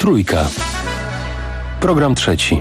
Trójka. Program trzeci.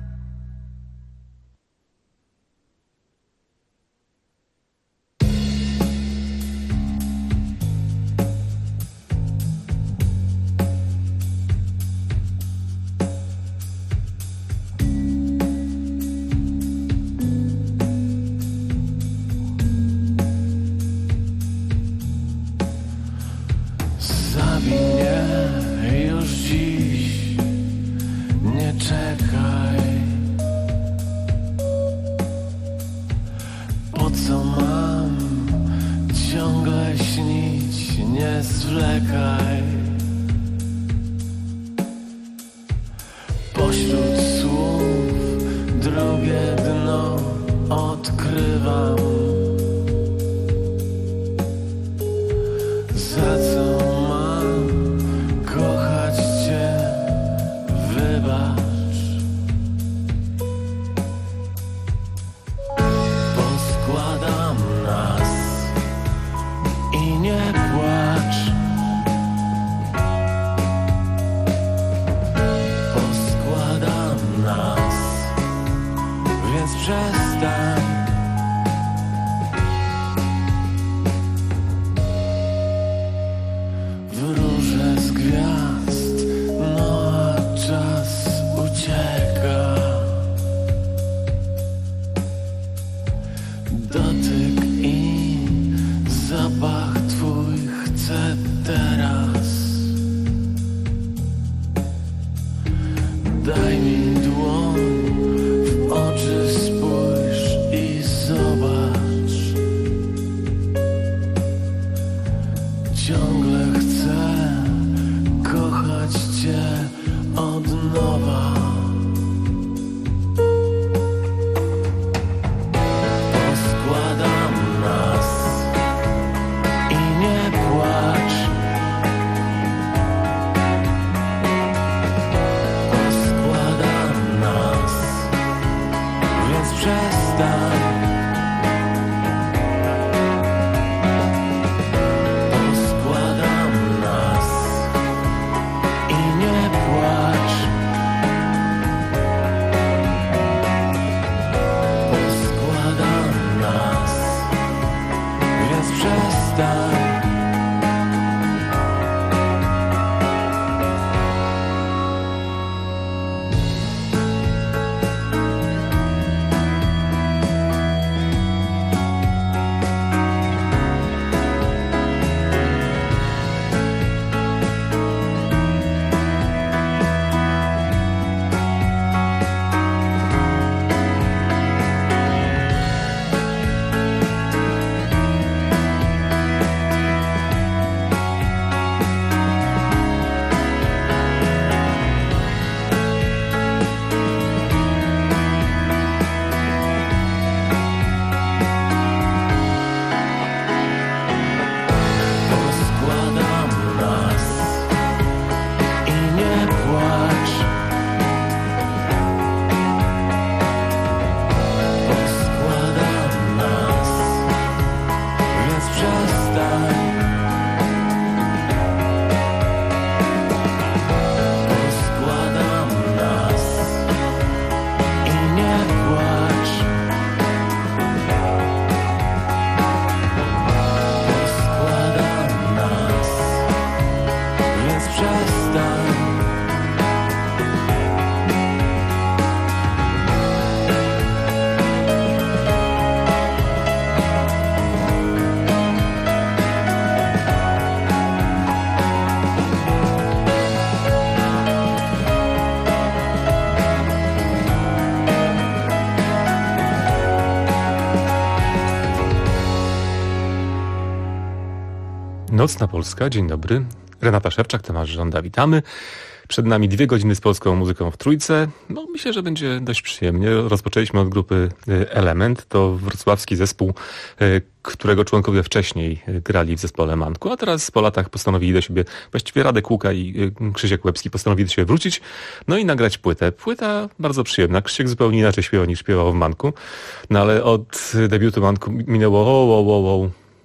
Nocna Polska, dzień dobry. Renata Szewczak, Tomasz Żąda, witamy. Przed nami 2 godziny z polską muzyką w Trójce. No, myślę, że będzie dość przyjemnie. Rozpoczęliśmy od grupy Element. To wrocławski zespół, którego członkowie wcześniej grali w zespole Manku, a teraz po latach postanowili do siebie, właściwie Radek Łuka i Krzysiek Łebski postanowili do siebie wrócić, no i nagrać płytę. Płyta bardzo przyjemna. Krzysiek zupełnie inaczej śpiewał niż śpiewał w Manku, no ale od debiutu Manku minęło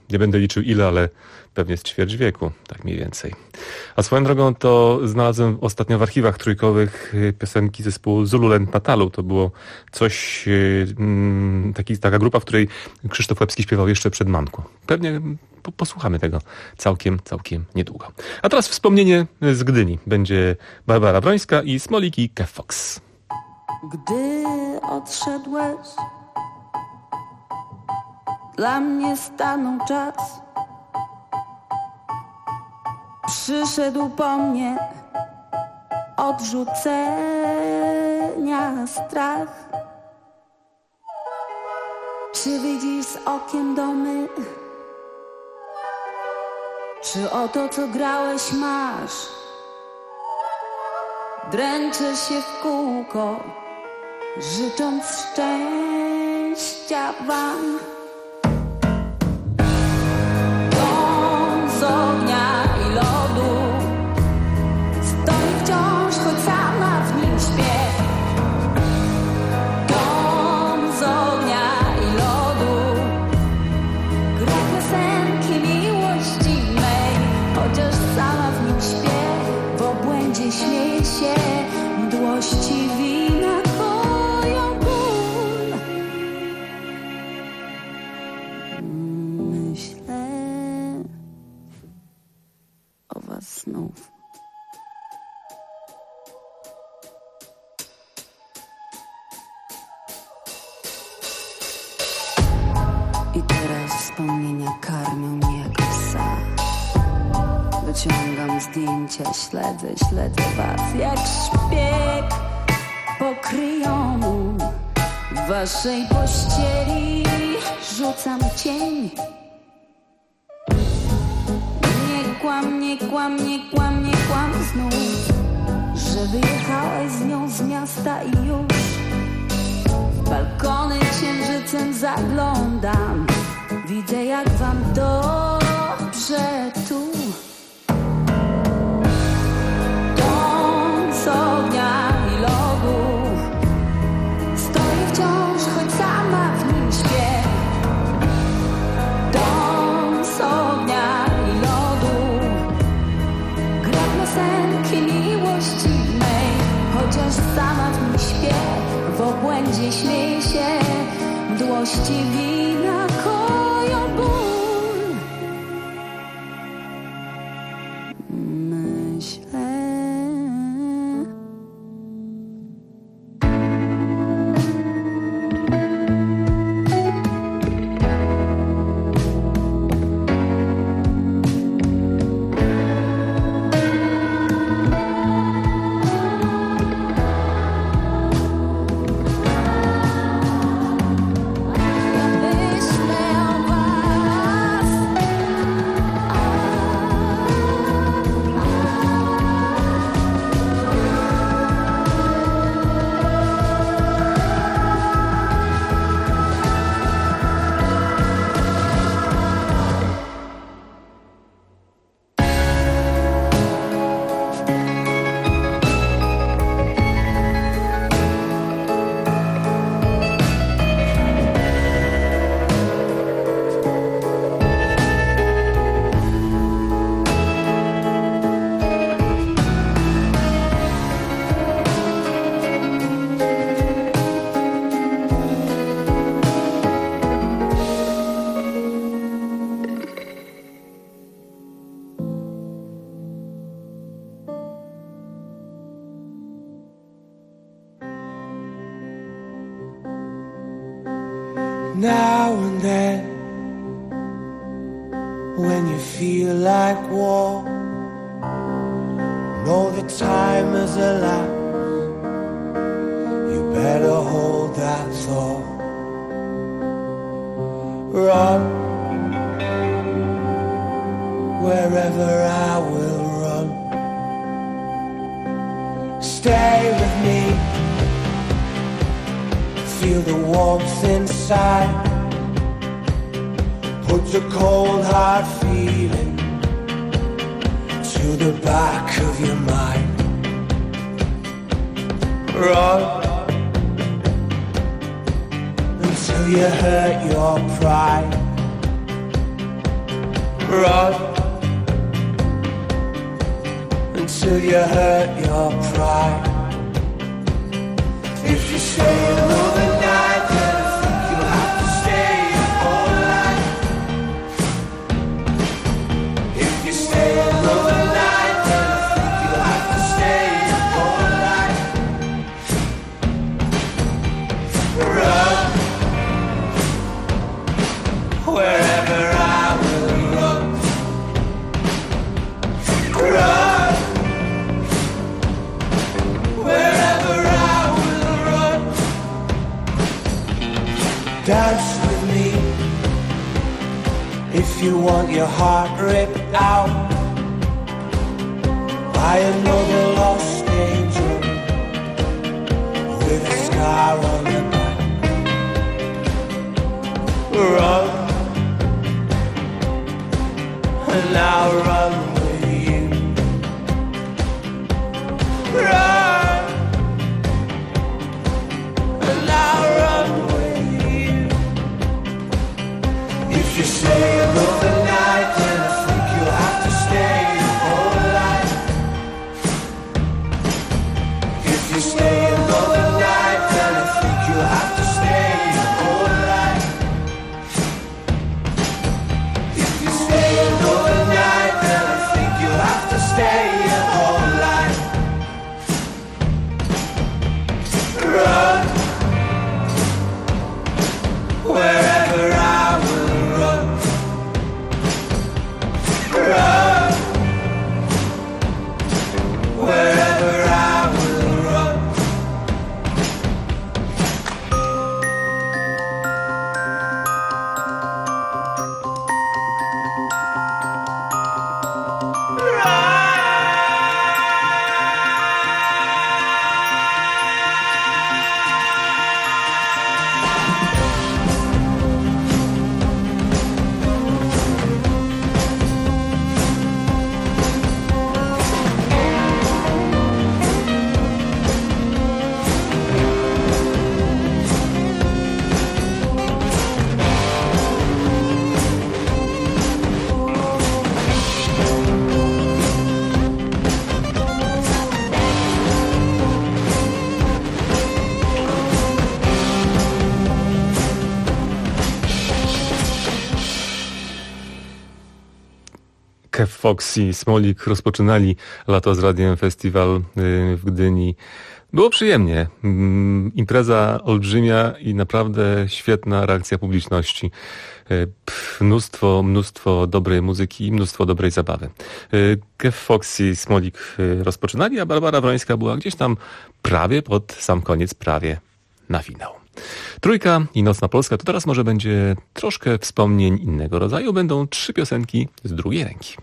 Nie będę liczył ile, ale pewnie z ćwierć wieku, tak mniej więcej. A swoją drogą to znalazłem ostatnio w archiwach trójkowych piosenki zespołu Zululand Natalu. To było coś, taka grupa, w której Krzysztof Łebski śpiewał jeszcze przed Manką. Pewnie posłuchamy tego całkiem niedługo. A teraz wspomnienie z Gdyni. Będzie Barbara Brońska i Smolik i Kev Fox. Gdy odszedłeś, dla mnie stanął czas. Przyszedł po mnie odrzucenia strach. Czy widzisz z okiem domy? Czy o to, co grałeś, masz? Dręczę się w kółko, życząc szczęścia wam. Dom z ognia i lodu stoi wciąż, choć sama w nim śpię. Dom z ognia i lodu gra piosenki miłości mej, chociaż sama w nim śpię. W obłędzie śmieje się, mdłości wina koją ból. Myślę o was znów. I teraz wspomnienia karmią mnie jak psa. Wyciągam zdjęcia, śledzę was jak szpieg pokryjomu. W waszej pościeli rzucam cień. Nie kłam znów, że wyjechałeś z nią z miasta i już w balkony księżycem zaglądam. Widzę, jak wam dobrze tu. Dom z ognia i lodu stoi wciąż, choć sama w nim śpię. Dom z ognia i lodu gra piosenki miłości mej, chociaż sama w nim śpię. W obłędzie śmieje się, mdłości wina koją ból. Myślę now and then, when you feel like war, know the time is elapsed. You better hold that thought. Run wherever I will run. Stay with me. Feel the warmth inside. Put the cold hard feeling to the back of your mind. Run until you hurt your pride. Run until you hurt your pride. If you stay another night, then I think you'll have to stay all night. If you stay another night, then I think you'll have to stay all night. Run wherever I will run. Run wherever I will run. Dance with me if you want your heart ripped out by another lost angel with a scar on the back. Run and I'll run with you. Run and I'll run with you. If you stay another night, then I think you'll have to stay all night. If you stay another night, then I think you'll have to stay all night. If you stay another night, then I think you'll have to stay all night. Run wherever I will run. Run wherever I will run. Kev Fox i Smolik rozpoczynali lato z Radiem Festiwal w Gdyni. Było przyjemnie. Impreza olbrzymia i naprawdę świetna reakcja publiczności. Mnóstwo dobrej muzyki i mnóstwo dobrej zabawy. Kev Fox i Smolik rozpoczynali, a Barbara Wrońska była gdzieś tam prawie pod sam koniec, prawie na finał. Trójka i Nocna Polska to teraz może będzie troszkę wspomnień innego rodzaju. Będą 3 piosenki z drugiej ręki.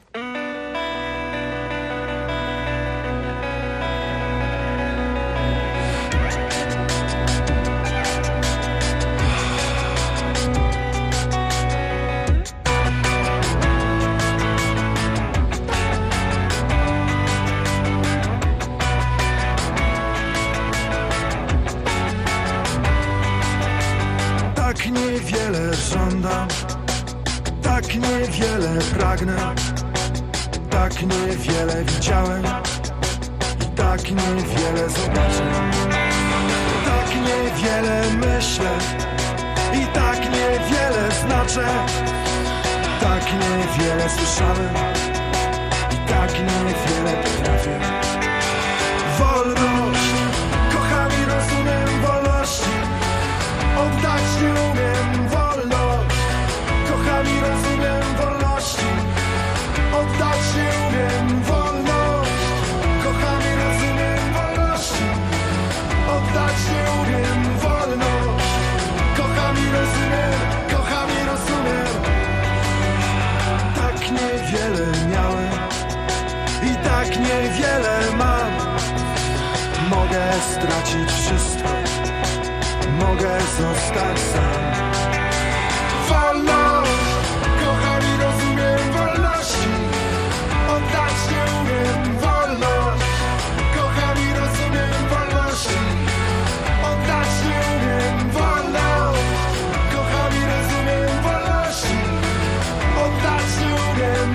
Tak niewiele żądam, tak niewiele pragnę, tak niewiele widziałem i tak niewiele zobaczę. Tak niewiele myślę i tak niewiele znaczę. Tak niewiele słyszałem i tak niewiele potrafię. Wolność, kocham i rozumiem wolności. Oddać nie umiem wolność. Kocham i rozumiem wolności. Oddać nie umiem wolność. Kocham i rozumiem wolności. Oddać nie umiem wolność. Kocham i rozumiem, kocham i rozumiem. Tak niewiele miałem i tak niewiele mam. Mogę stracić wszystko, mogę zostać sam. Wolność, kocham i rozumiem wolności. Oddać nie umiem wolność. Kocham i rozumiem wolności. Oddać nie umiem wolność. Kocham i rozumiem wolności. Oddać nie umiem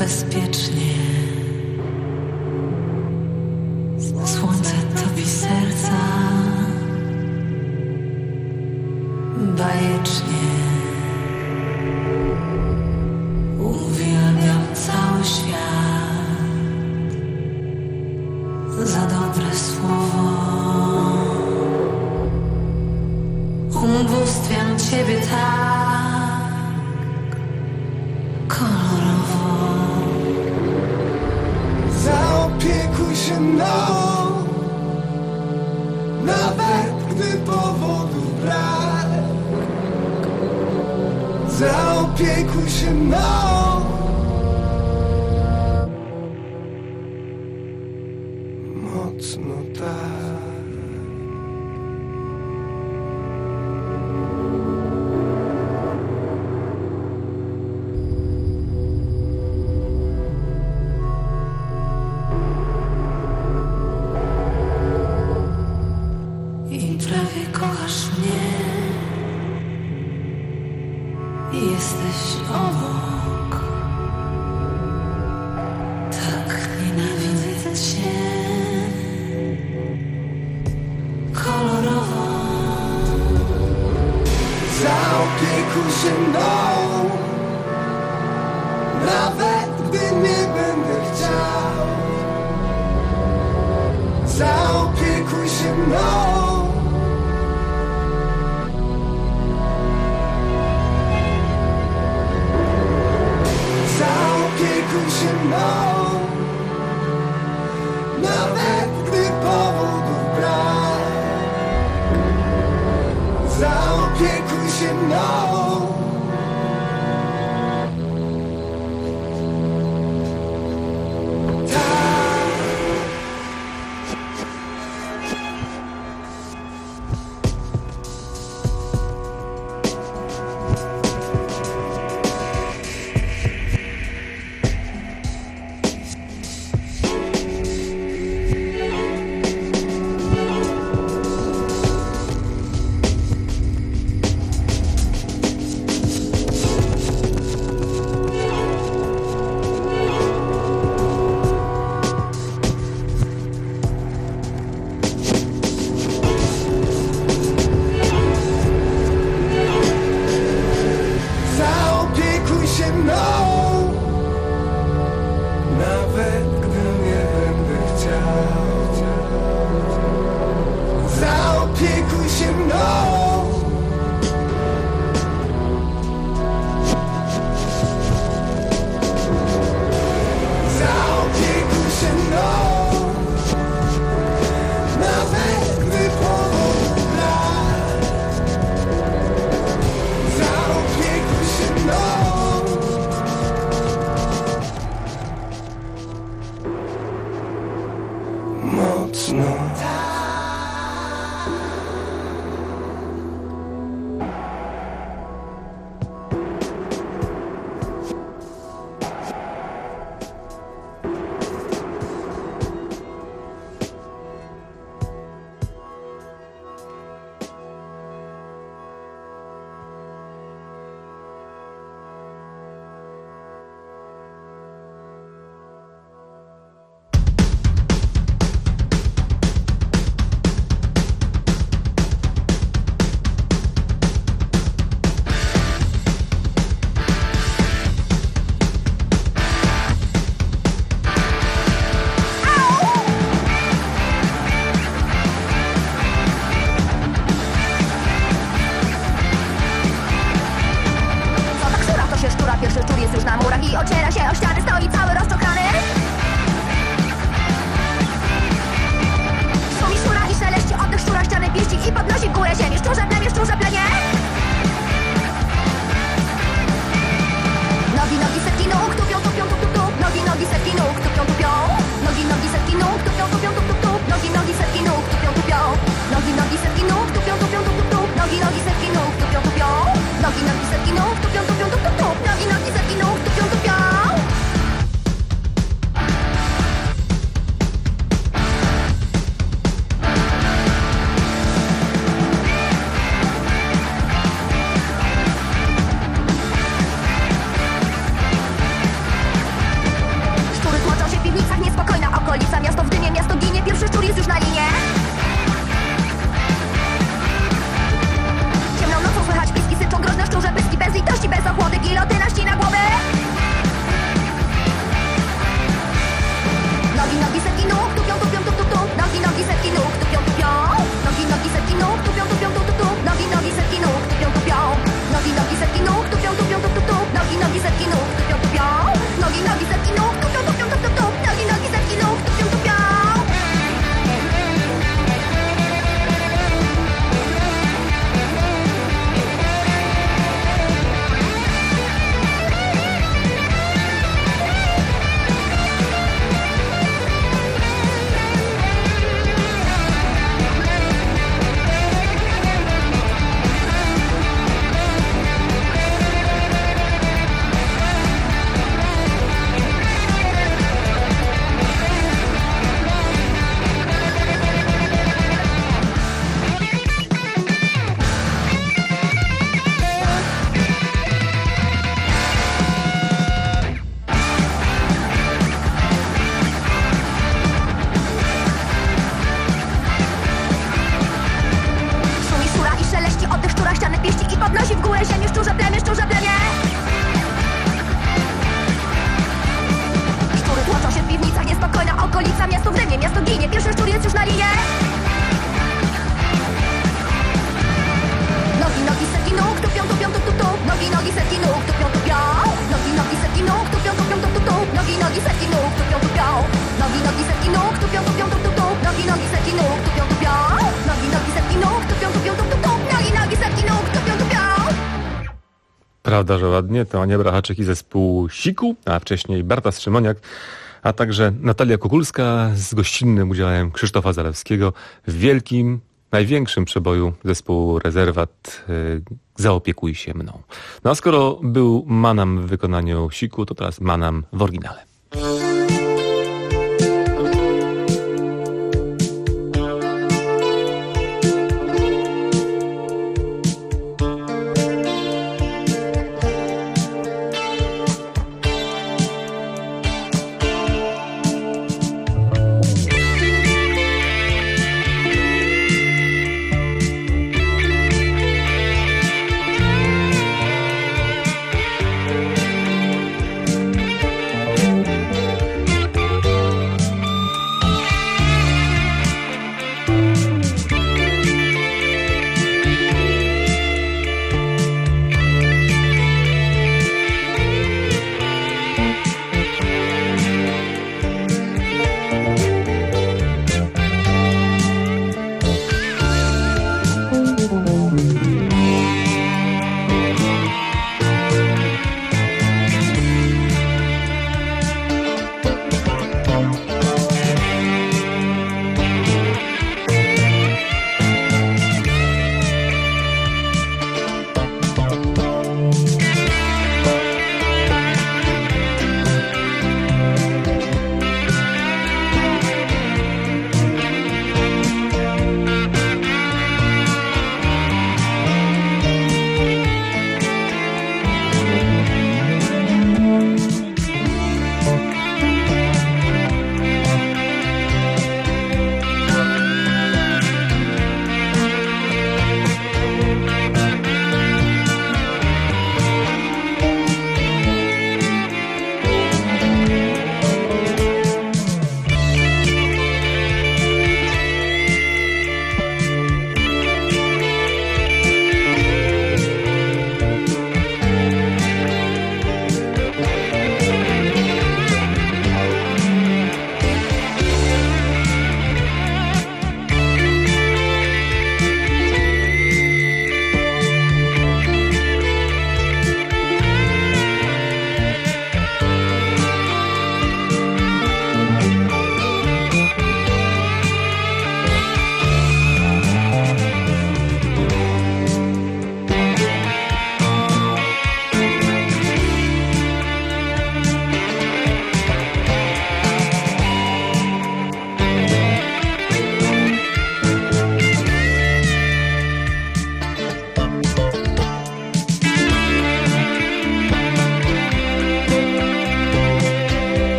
bezpiecznie. Słońce topi serca bajecznie. Uwielbiam cały świat za dobre słowo. Ubóstwiam Ciebie tak kolorowo. Zaopiekuj się mną, nawet gdy powodów brak. Zaopiekuj się mną. Mocno tak. I prawie kochasz mnie. Jesteś obok. Tak nienawidzę Cię kolorowo. Zaopiekuj się mną, nawet gdy nie będę chciał. Zaopiekuj się mną. Zaopiekuj się mną, nawet gdy powodów brak. Zaopiekuj się mną. Zaopiekuj się mną, nawet gdy nie będę chciał. Zaopiekuj się mną. Zaopiekuj się mną, nawet gdy powodów brak. Zaopiekuj się mną. Mocno. Pierwszy szczur jest już na murach i ociera się o ściany, stoi cały rozczochrany. Szumi szczura i szeleści oddech szczura, ściany pieści i podnosi w górę ziemi. Szczurze plenie. Nogi setki nóg, tupią, tupią, tup, tup, tup. Nogi setki nóg, tupią, tupią. Nogi setki nóg, tupią, tupią, tup, tup, tup. Nogi setki nóg, tupią, tupią. Nogi setki nóg, tupią, tupią, tup, tup, tup. Nogi setki nóg, tupią, tupią. Nogi setki nóg, tupią, tupią, tup, tup, tup. Nogi setki nóg, tupią, tupią. Prawda, że ładnie. To Ania Brachaczyk i zespół Siku, a wcześniej Barta Strzymoniak, a także Natalia Kukulska z gościnnym udziałem Krzysztofa Zalewskiego w wielkim, największym przeboju zespołu Rezerwat Zaopiekuj się mną. No a skoro był Manam w wykonaniu Siku, to teraz Manam w oryginale.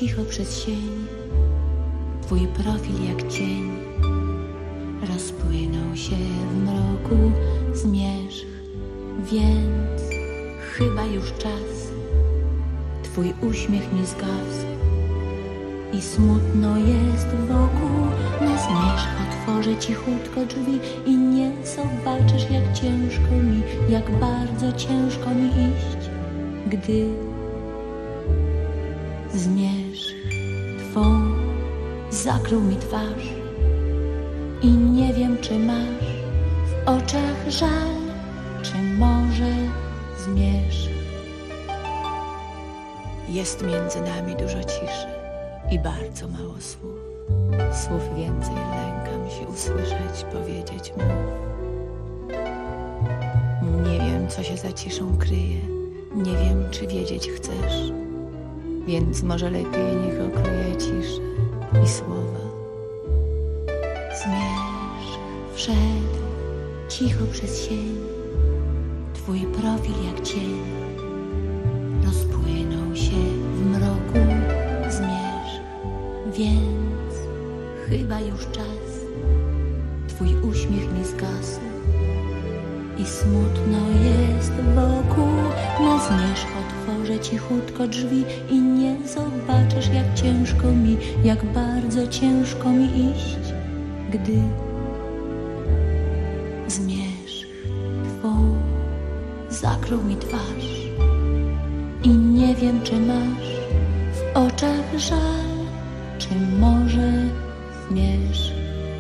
cicho przez sień, twój profil jak cień rozpłynął się w mroku zmierzch, więc chyba już czas, twój uśmiech mi zgasł i smutno jest wokół. Na zmierzch otworzę cichutko drzwi i nie zobaczysz, jak ciężko mi, jak bardzo ciężko mi iść, gdy zmierzch twą zakrył mi twarz i nie wiem, czy masz w oczach żal, czy może zmierzch. Jest między nami dużo ciszy i bardzo mało słów. Słów więcej lękam się usłyszeć, powiedzieć mów. Nie wiem, co się za ciszą kryje, nie wiem, czy wiedzieć chcesz, więc może lepiej niech okryje ciszę i słowa. Zmierzch wszedł cicho przez sień, twój profil jak cień rozpłynął się w mroku zmierzch, więc chyba już czas, twój uśmiech mi zgasł i smutno jest wokół. Na zmierzch otworzę cichutko drzwi i nie zobaczysz, jak ciężko mi, jak bardzo ciężko mi iść, gdy zmierzch twą zakrył mi twarz i nie wiem, czy masz w oczach żal, czy może zmierzch.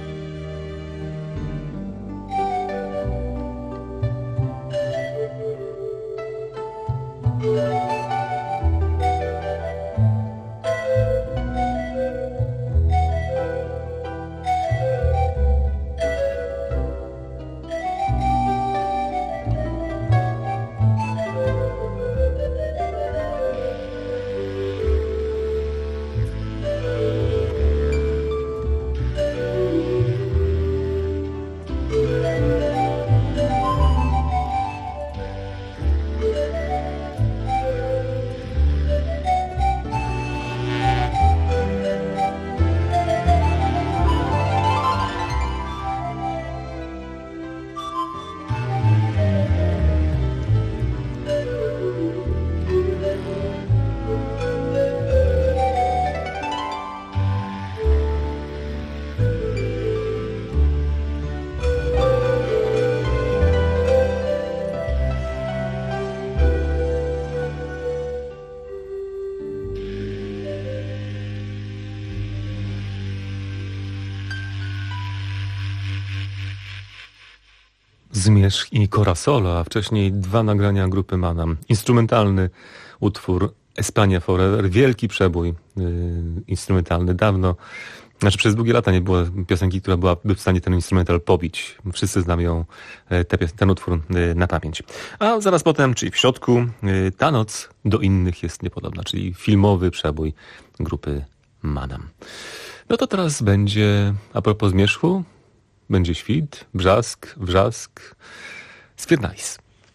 Zmierzch i Cora Solo, a wcześniej 2 nagrania grupy Manam. Instrumentalny utwór Espania Forever, wielki przebój instrumentalny. Dawno, przez długie lata nie było piosenki, która byłaby w stanie ten instrumental pobić. Wszyscy znają ten utwór na pamięć. A zaraz potem, czyli w środku, Ta noc do innych jest niepodobna, czyli filmowy przebój grupy Manam. No to teraz będzie, a propos zmierzchu, będzie świt, wrzask, Svirnalis.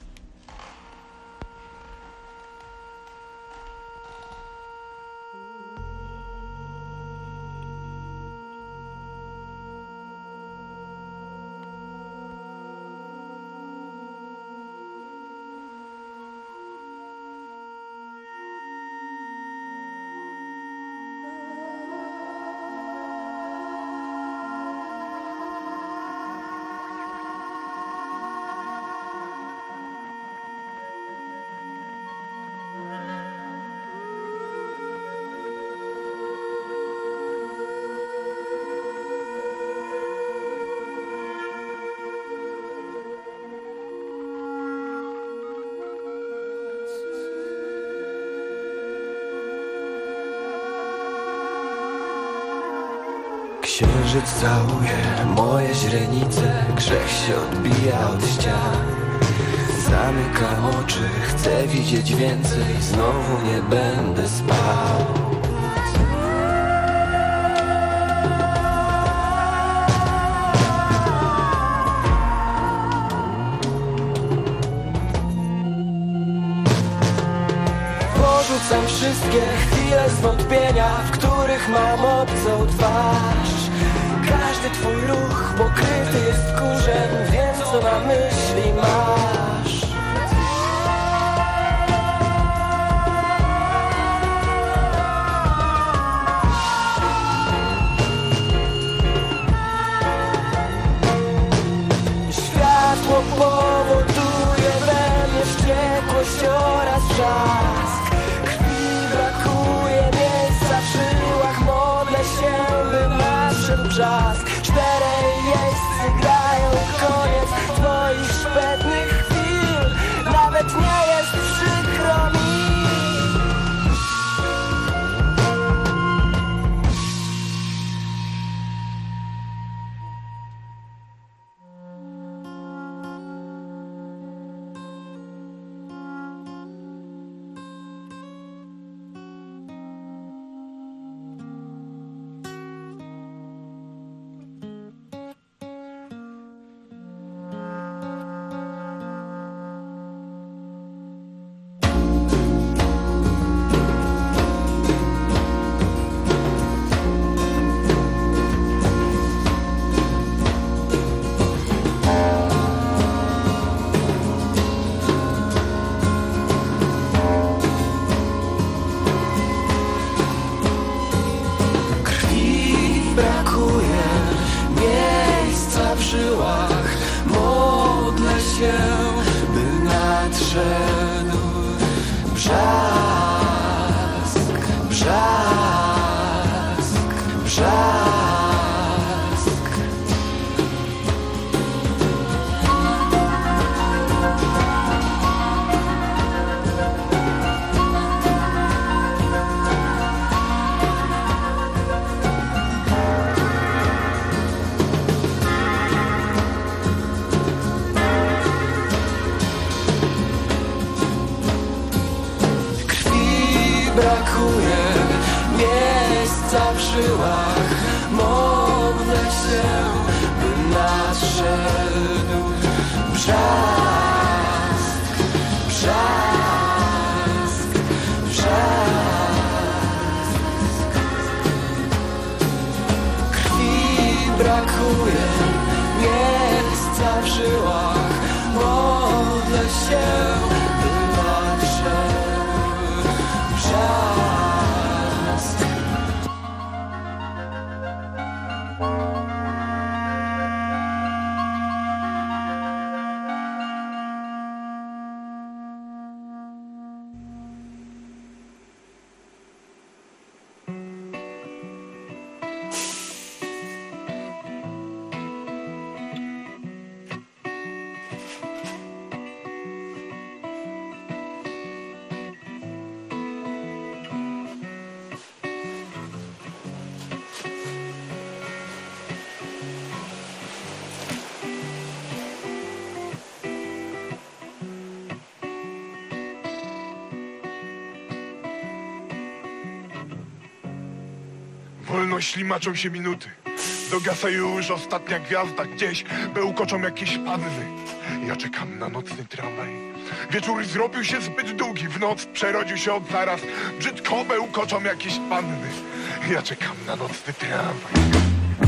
Księżyc całuje moje źrenice, grzech się odbija od ścian. Zamykam oczy, chcę widzieć więcej, znowu nie będę spał. Porzucam wszystkie chwile zwątpienia. cierpienia, w których mam obcą twarz. Każdy twój ruch pokryty jest kurzem, wiem co na myśli masz. Światło powoduje we mnie wściekłość oraz wrzask. Krwi brakuje, miejsca w żyłach, modlę się, by nadszedł brzask. 4 jeźdźcy grają koniec twoich szpetnych chwil. Nawet nie jest przykro mi. Wolno ślimaczą się minuty. Dogasa już ostatnia gwiazda. Gdzieś bełkoczą jakieś panny. Ja czekam na nocny tramwaj. Wieczór zrobił się zbyt długi. W noc przerodził się od zaraz. Brzydko bełkoczą jakieś panny. Ja czekam na nocny tramwaj.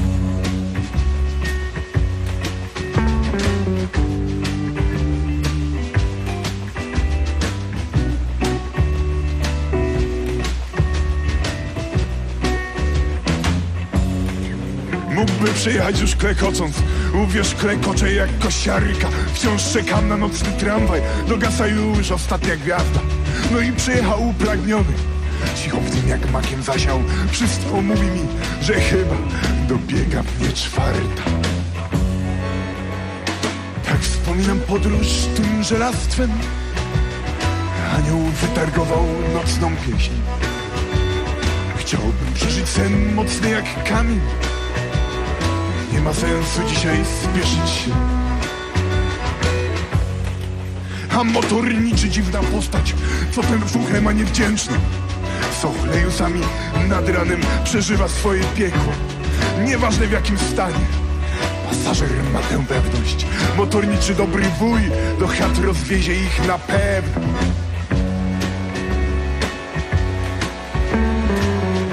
Mógłby przyjechać już klekocąc. Uwierz, klekoczę jak kosiarka. Wciąż czekam na nocny tramwaj. Dogasa już ostatnia gwiazda. No i przyjechał upragniony. Cicho w tym jak makiem zasiał. Wszystko mówi mi, że chyba dobiega mnie 4. Tak wspominam podróż tym żelastwem. Anioł wytargował nocną pieśń. Chciałbym przeżyć sen mocny jak kamień. Nie ma sensu dzisiaj spieszyć się. A motorniczy dziwna postać, co ten fuchem, a niewdzięczny. Z ochlejusami nad ranem przeżywa swoje piekło. Nieważne w jakim stanie. Pasażer ma tę pewność. Motorniczy dobry wuj do chat rozwiezie ich na pewno.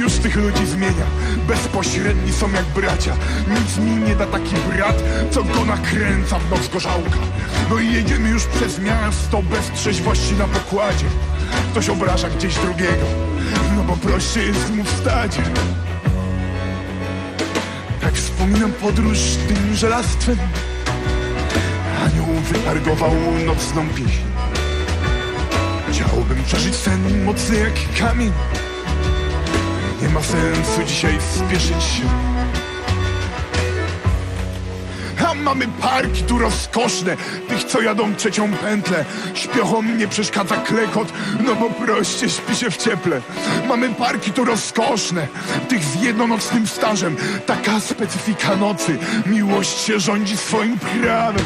już tych ludzi zmienia. Bezpośredni są jak bracia. Nic mi nie da taki brat, co go nakręca w noc gorzałka. No i jedziemy już przez miasto bez trzeźwości na pokładzie. Ktoś obraża gdzieś drugiego, no bo prościej jest mu wstać. Tak wspominam podróż tym żelastwem. Anioł wytargował nocną pieśń. Chciałbym przeżyć sen mocny jak kamień. Nie ma sensu dzisiaj spieszyć się. A mamy parki tu rozkoszne, tych co jadą trzecią pętlę. Śpiochom nie przeszkadza klekot, no bo proście śpi się w cieple. Mamy parki tu rozkoszne, tych z jednonocnym stażem. Taka specyfika nocy, miłość się rządzi swoim prawem.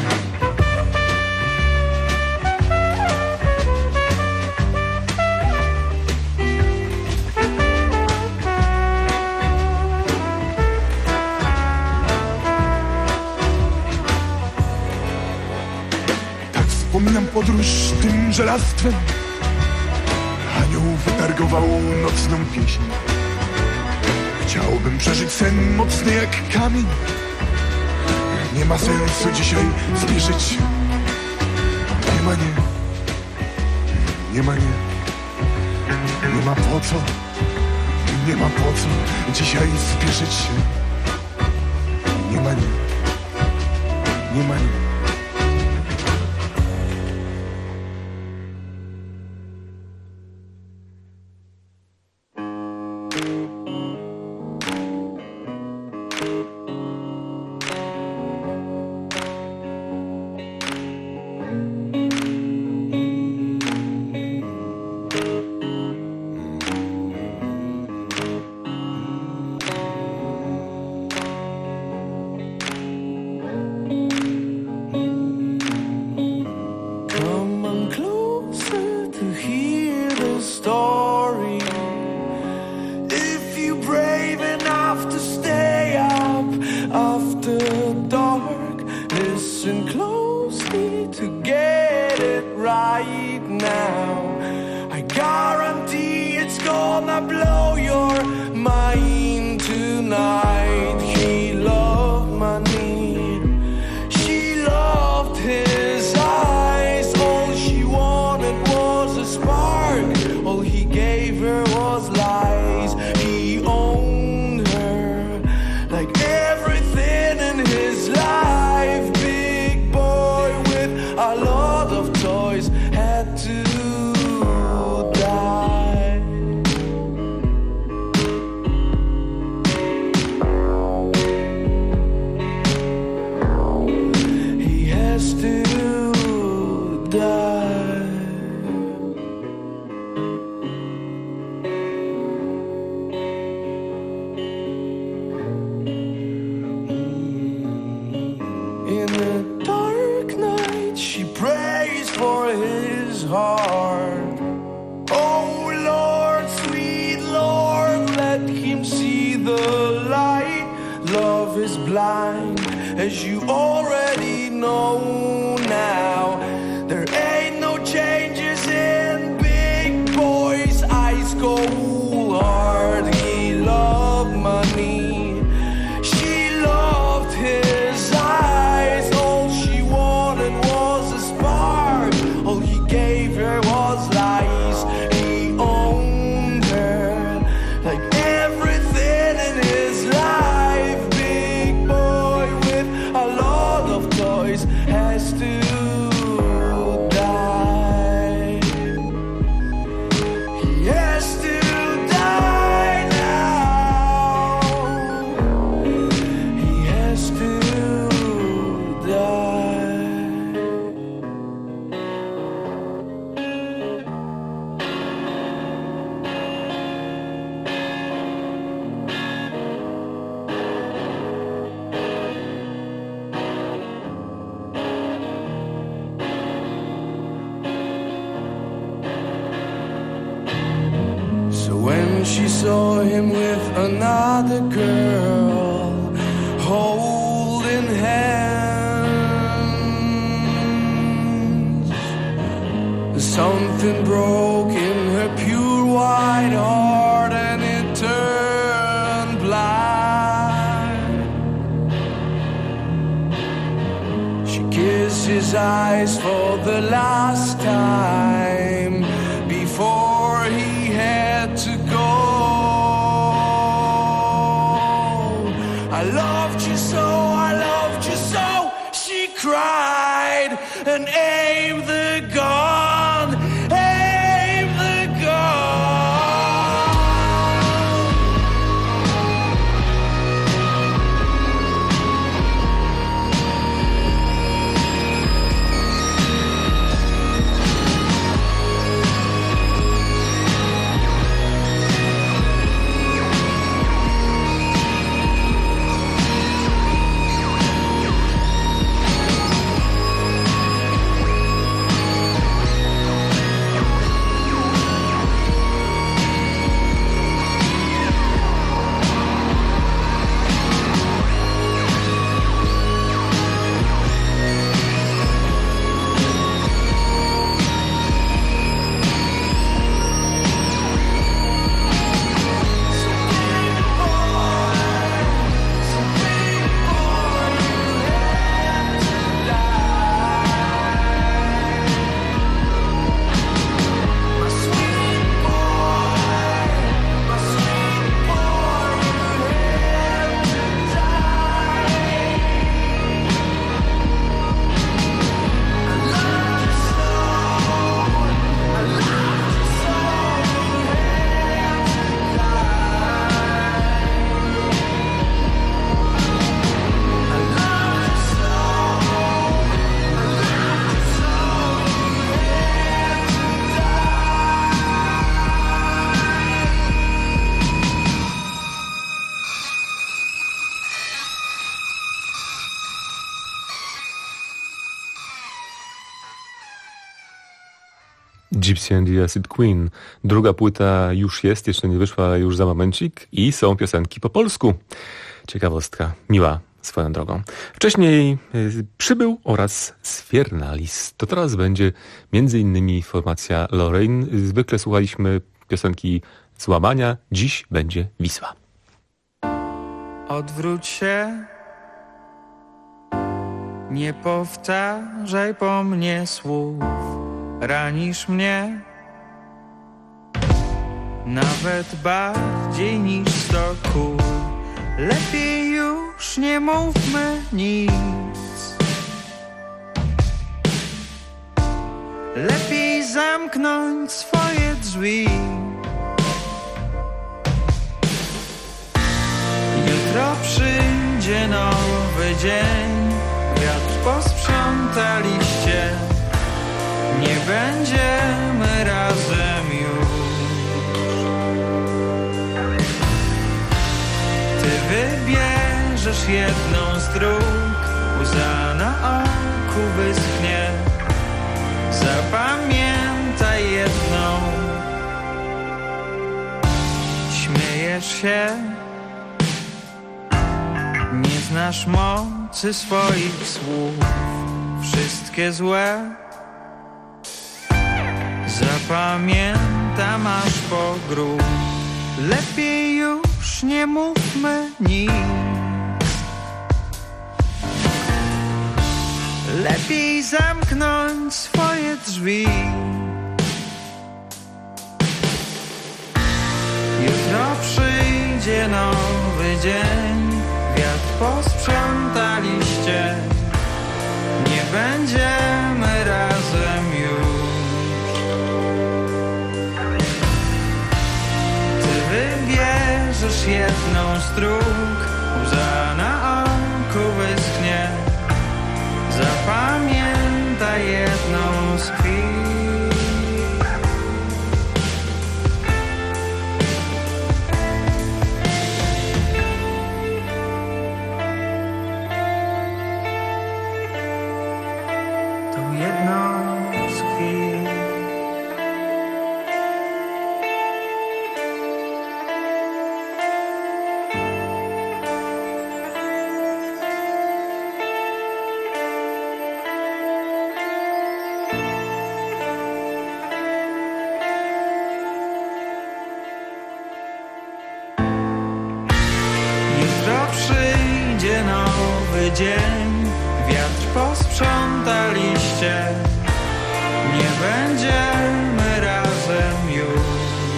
Wspominam podróż tym żelastwem. Anioł wytargował nocną pieśń. Chciałbym przeżyć sen mocny jak kamień. Nie ma sensu dzisiaj spieszyć się. Nie ma nie. Nie ma nie. Nie ma po co. Nie ma po co dzisiaj spieszyć się. Nie ma nie. Nie ma nie. As you already know now, there ain't no changes in Big Boy's ice cold heart. He loved money, she loved his eyes. All she wanted was a spark, all he gave her was lies. He owned her like everything in his life. Big boy with a lot of toys has to die. He has to die now. He has to die. So when she saw him with another girl, holding hands, something broke in her pure white heart, and it turned his eyes for the last time before he had to go. I loved you so, she cried, and aim the gun, aim the gun. Gypsy and the Acid Queen. Druga płyta już jest, jeszcze nie wyszła, już za momencik i są piosenki po polsku. Ciekawostka, miła swoją drogą. Wcześniej Przybył oraz Sfiernalis. To teraz będzie między innymi formacja Lorraine. Zwykle słuchaliśmy piosenki Złamania, dziś będzie Wisła. Odwróć się, nie powtarzaj po mnie słów. Ranisz mnie nawet bardziej niż 100 kul. Lepiej już nie mówmy nic. Lepiej zamknąć swoje drzwi. Jutro przyjdzie nowy dzień. Wiatr posprząta liście. Nie będziemy razem już. Ty wybierzesz jedną z dróg. Łza na oku wyschnie. Zapamiętaj jedną. Śmiejesz się. Nie znasz mocy swoich słów. Wszystkie złe zapamiętam aż po grób. Lepiej już nie mówmy nic. Lepiej zamknąć swoje drzwi. Jutro przyjdzie nowy dzień. Wiatr posprząta liście. Nie będziemy razem już. Wybierzesz jedną z dróg. Łza na oku wyschnie. Zapamiętaj jedną z chwil. Tą jedną z chwil. Przyjdzie nowy dzień, wiatr posprząta liście. daliście, nie będziemy razem już.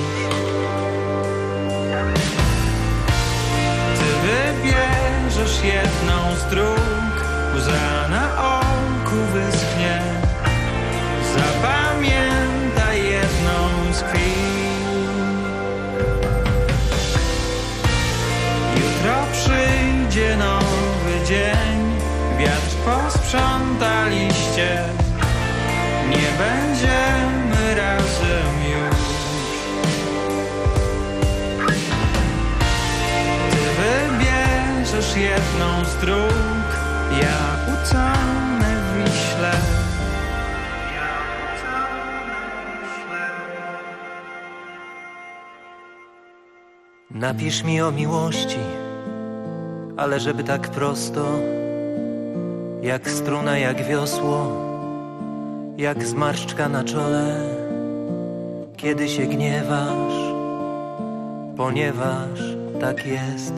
Ty wybierzesz jedną z dróg, łza na oku wyschnie. Zapamiętaj jedną z chwil. Jutro przyjdzie nowy dzień, wiatr posprzątaliście, nie będziemy razem już. Ty wybierzesz jedną z dróg, ja utonę w Wiśle. Napisz mi o miłości, ale żeby tak prosto, jak struna, jak wiosło, jak zmarszczka na czole, kiedy się gniewasz, ponieważ tak jest.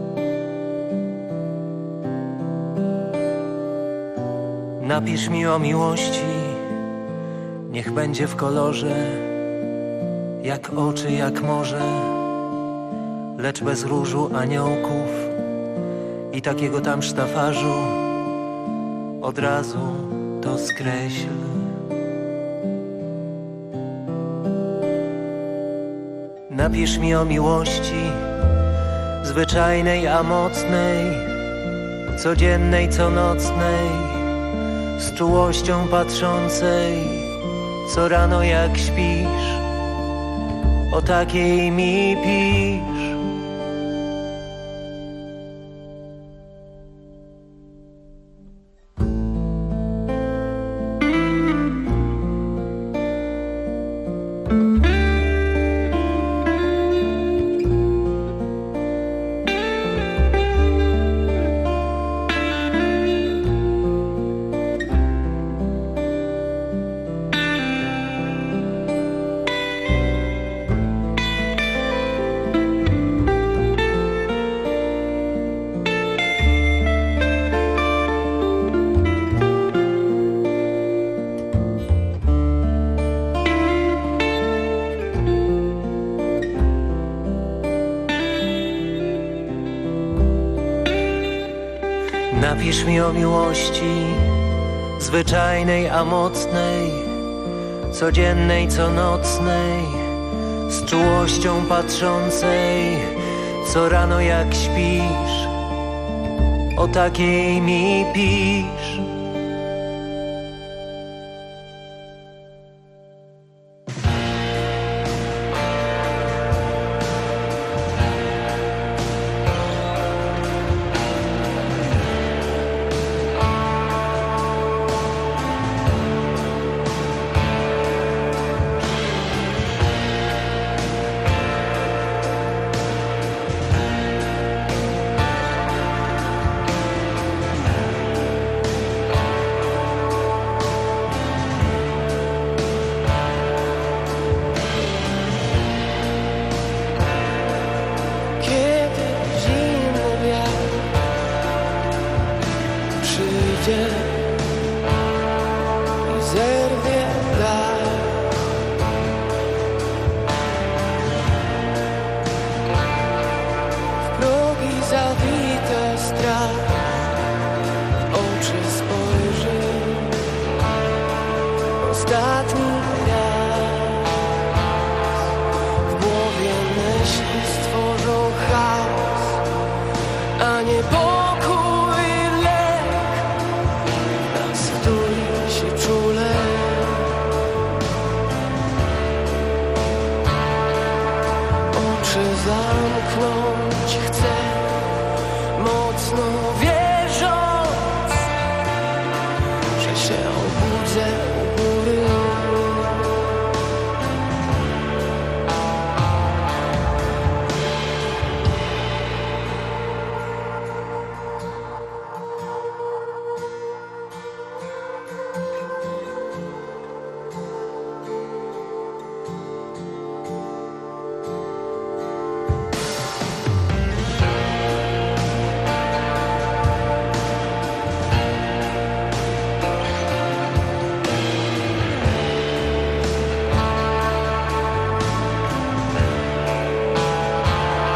Napisz mi o miłości, niech będzie w kolorze, jak oczy, jak morze, lecz bez różu aniołków i takiego tam sztafarzu. Od razu to skreśl. Napisz mi o miłości, zwyczajnej a mocnej, codziennej, co nocnej, z czułością patrzącej, co rano jak śpisz, o takiej mi pisz. Napisz mi o miłości, zwyczajnej a mocnej, codziennej, co nocnej, z czułością patrzącej, co rano jak śpisz, o takiej mi pisz. Przyjdzie